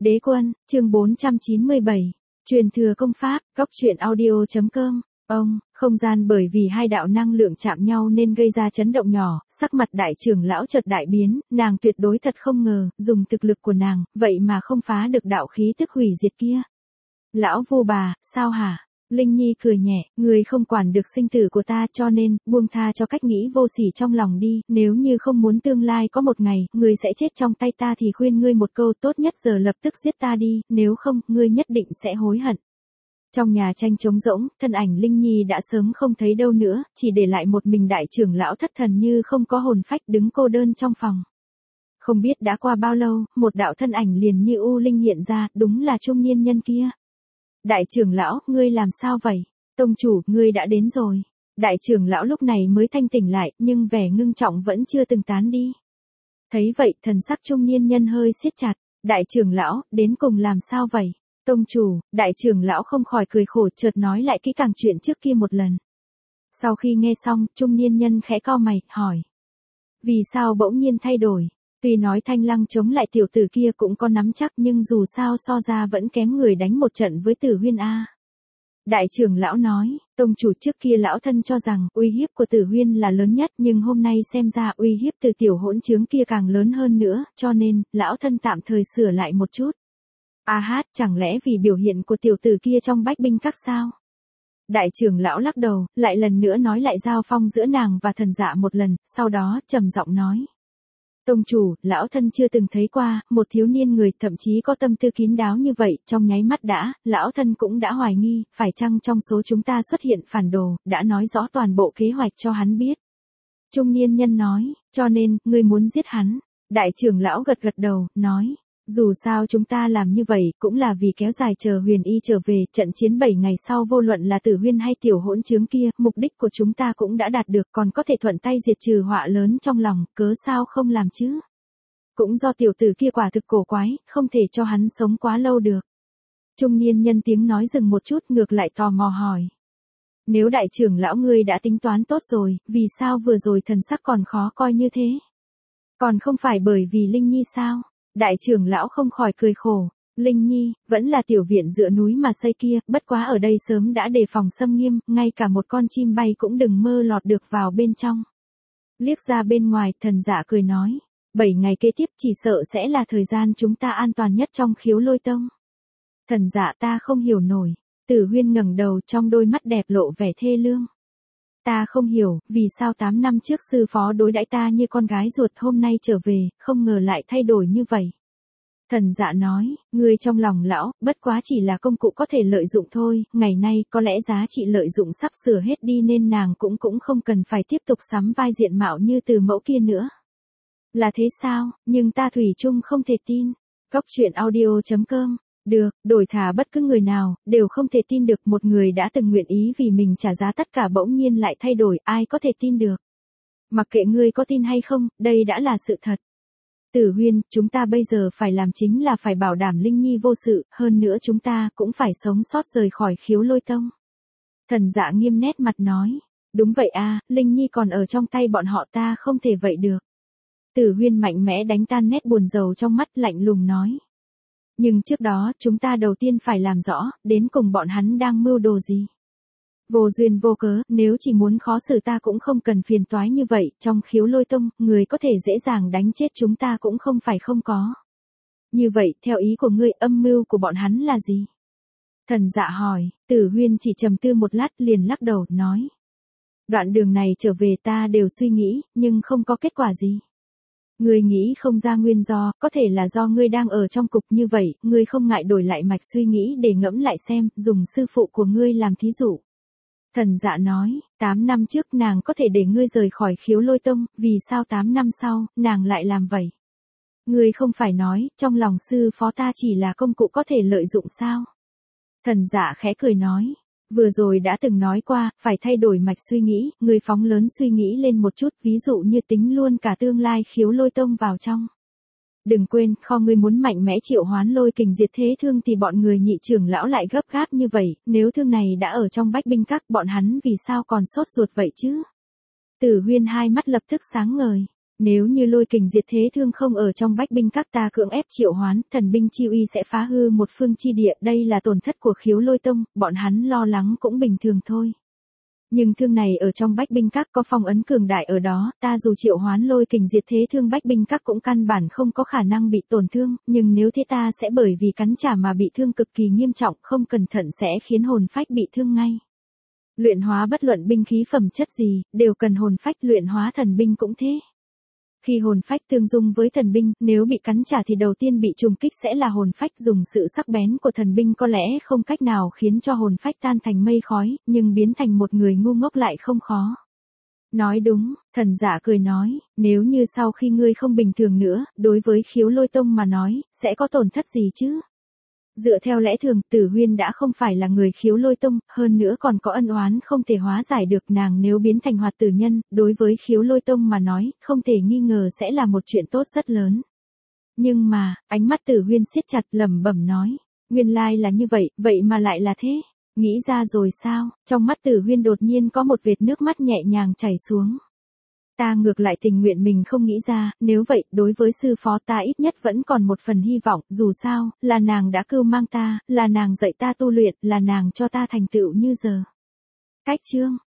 Đế quân, chương 497. Truyền thừa công pháp, góc truyện audio.com. Không gian bởi vì hai đạo năng lượng chạm nhau nên gây ra chấn động nhỏ, sắc mặt đại trưởng lão chợt đại biến, nàng tuyệt đối thật không ngờ, dùng thực lực của nàng, vậy mà không phá được đạo khí tức hủy diệt kia. Lão Vu bà, sao hả? Linh Nhi cười nhẹ, người không quản được sinh tử của ta cho nên, buông tha cho cách nghĩ vô sỉ trong lòng đi, nếu như không muốn tương lai có một ngày, người sẽ chết trong tay ta thì khuyên ngươi một câu tốt nhất giờ lập tức giết ta đi, nếu không, ngươi nhất định sẽ hối hận. Trong nhà tranh trống rỗng, thân ảnh Linh Nhi đã sớm không thấy đâu nữa, chỉ để lại một mình đại trưởng lão thất thần như không có hồn phách đứng cô đơn trong phòng. Không biết đã qua bao lâu, một đạo thân ảnh liền như u linh hiện ra, đúng là trung niên nhân kia. Đại trưởng lão, ngươi làm sao vậy? Tông chủ, ngươi đã đến rồi. Đại trưởng lão lúc này mới thanh tỉnh lại, nhưng vẻ ngưng trọng vẫn chưa từng tán đi. Thấy vậy, thần sắc trung niên nhân hơi siết chặt. Đại trưởng lão, đến cùng làm sao vậy? Tông chủ, đại trưởng lão không khỏi cười khổ chợt nói lại kỹ càng chuyện trước kia một lần. Sau khi nghe xong, trung niên nhân khẽ cau mày, hỏi. Vì sao bỗng nhiên thay đổi? Tuy nói Thanh Lăng chống lại tiểu tử kia cũng có nắm chắc nhưng dù sao so ra vẫn kém người đánh một trận với Tử Huyên A. Đại trưởng lão nói, tông chủ trước kia lão thân cho rằng uy hiếp của Tử Huyên là lớn nhất nhưng hôm nay xem ra uy hiếp từ tiểu hỗn trướng kia càng lớn hơn nữa, cho nên, lão thân tạm thời sửa lại một chút. A hát, chẳng lẽ vì biểu hiện của tiểu tử kia trong bách binh các sao? Đại trưởng lão lắc đầu, lại lần nữa nói lại giao phong giữa nàng và thần dạ một lần, sau đó trầm giọng nói. Tông chủ, lão thân chưa từng thấy qua, một thiếu niên người thậm chí có tâm tư kín đáo như vậy, trong nháy mắt lão thân cũng đã hoài nghi, phải chăng trong số chúng ta xuất hiện phản đồ, đã nói rõ toàn bộ kế hoạch cho hắn biết. Trung niên nhân nói, cho nên, ngươi muốn giết hắn. Đại trưởng lão gật gật đầu, nói. Dù sao chúng ta làm như vậy cũng là vì kéo dài chờ Huyền Y trở về, trận chiến 7 ngày sau vô luận là Tử Huyên hay tiểu hỗn trướng kia, mục đích của chúng ta cũng đã đạt được, còn có thể thuận tay diệt trừ họa lớn trong lòng, cớ sao không làm chứ? Cũng do tiểu tử kia quả thực cổ quái, không thể cho hắn sống quá lâu được. Trung niên nhân tiếng nói dừng một chút ngược lại tò mò hỏi. Nếu đại trưởng lão ngươi đã tính toán tốt rồi, vì sao vừa rồi thần sắc còn khó coi như thế? Còn không phải bởi vì Linh Nhi sao? Đại trưởng lão không khỏi cười khổ, Linh Nhi, vẫn là tiểu viện dựa núi mà xây kia, bất quá ở đây sớm đã đề phòng xâm nghiêm, ngay cả một con chim bay cũng đừng mơ lọt được vào bên trong. Liếc ra bên ngoài, thần dạ cười nói, 7 ngày kế tiếp chỉ sợ sẽ là thời gian chúng ta an toàn nhất trong Khiếu Lôi Tông. Thần dạ ta không hiểu nổi, Tử Huyên ngẩng đầu trong đôi mắt đẹp lộ vẻ thê lương. Ta không hiểu, vì sao 8 năm trước sư phó đối đãi ta như con gái ruột hôm nay trở về, không ngờ lại thay đổi như vậy. Thần dạ nói, ngươi trong lòng lão, bất quá chỉ là công cụ có thể lợi dụng thôi, ngày nay có lẽ giá trị lợi dụng sắp sửa hết đi nên nàng cũng không cần phải tiếp tục sắm vai diện mạo như từ mẫu kia nữa. Là thế sao, nhưng ta thủy chung không thể tin. Góc truyện audio.com. Được, đổi thả bất cứ người nào, đều không thể tin được một người đã từng nguyện ý vì mình trả giá tất cả bỗng nhiên lại thay đổi, ai có thể tin được. Mặc kệ ngươi có tin hay không, đây đã là sự thật. Tử Huyên, chúng ta bây giờ phải làm chính là phải bảo đảm Linh Nhi vô sự, hơn nữa chúng ta cũng phải sống sót rời khỏi Khiếu Lôi Tông. Thần dạ nghiêm nét mặt nói, đúng vậy a, Linh Nhi còn ở trong tay bọn họ ta không thể vậy được. Tử Huyên mạnh mẽ đánh tan nét buồn rầu trong mắt lạnh lùng nói. Nhưng trước đó, chúng ta đầu tiên phải làm rõ, đến cùng bọn hắn đang mưu đồ gì. Vô duyên vô cớ, nếu chỉ muốn khó xử ta cũng không cần phiền toái như vậy, trong Khiếu Lôi Tông, người có thể dễ dàng đánh chết chúng ta cũng không phải không có. Như vậy, theo ý của ngươi, âm mưu của bọn hắn là gì? Thần dạ hỏi, Tử Huyên chỉ trầm tư một lát liền lắc đầu, nói. Đoạn đường này trở về ta đều suy nghĩ, nhưng không có kết quả gì. Ngươi nghĩ không ra nguyên do, có thể là do ngươi đang ở trong cục như vậy, ngươi không ngại đổi lại mạch suy nghĩ để ngẫm lại xem, dùng sư phụ của ngươi làm thí dụ. Thần dạ nói, 8 năm trước nàng có thể để ngươi rời khỏi Khiếu Lôi Tông, vì sao 8 năm sau, nàng lại làm vậy? Ngươi không phải nói, trong lòng sư phó ta chỉ là công cụ có thể lợi dụng sao? Thần dạ khẽ cười nói. Vừa rồi đã từng nói qua, phải thay đổi mạch suy nghĩ, người phóng lớn suy nghĩ lên một chút, ví dụ như tính luôn cả tương lai Khiếu Lôi Tông vào trong. Đừng quên, kho ngươi muốn mạnh mẽ triệu hoán lôi kình diệt thế thương thì bọn người nhị trưởng lão lại gấp gáp như vậy, nếu thương này đã ở trong bách binh các, bọn hắn vì sao còn sốt ruột vậy chứ? Tử Huyên hai mắt lập tức sáng ngời. Nếu như Lôi Kình Diệt Thế Thương không ở trong bách binh các ta cưỡng ép triệu hoán, thần binh chi uy sẽ phá hư một phương chi địa, đây là tổn thất của Khiếu Lôi Tông, bọn hắn lo lắng cũng bình thường thôi. Nhưng thương này ở trong bách binh các có phong ấn cường đại ở đó, ta dù triệu hoán Lôi Kình Diệt Thế Thương bách binh các cũng căn bản không có khả năng bị tổn thương, nhưng nếu thế ta sẽ bởi vì cắn trả mà bị thương cực kỳ nghiêm trọng, không cẩn thận sẽ khiến hồn phách bị thương ngay. Luyện hóa bất luận binh khí phẩm chất gì, đều cần hồn phách, luyện hóa thần binh cũng thế. Khi hồn phách tương dung với thần binh, nếu bị cắn trả thì đầu tiên bị trùng kích sẽ là hồn phách, dùng sự sắc bén của thần binh có lẽ không cách nào khiến cho hồn phách tan thành mây khói, nhưng biến thành một người ngu ngốc lại không khó. Nói đúng, thần giả cười nói, nếu như sau khi ngươi không bình thường nữa, đối với Khiếu Lôi Tông mà nói, sẽ có tổn thất gì chứ? Dựa theo lẽ thường, Tử Huyên đã không phải là người Khiếu Lôi Tông, hơn nữa còn có ân oán không thể hóa giải được, nàng nếu biến thành hoạt tử nhân, đối với Khiếu Lôi Tông mà nói, không thể nghi ngờ sẽ là một chuyện tốt rất lớn. Nhưng mà, ánh mắt Tử Huyên siết chặt lẩm bẩm nói, nguyên lai là như vậy, vậy mà lại là thế. Nghĩ ra rồi sao? Trong mắt Tử Huyên đột nhiên có một vệt nước mắt nhẹ nhàng chảy xuống. Ta ngược lại tình nguyện mình không nghĩ ra, nếu vậy, đối với sư phó ta ít nhất vẫn còn một phần hy vọng, dù sao, là nàng đã cưu mang ta, là nàng dạy ta tu luyện, là nàng cho ta thành tựu như giờ. Cách chương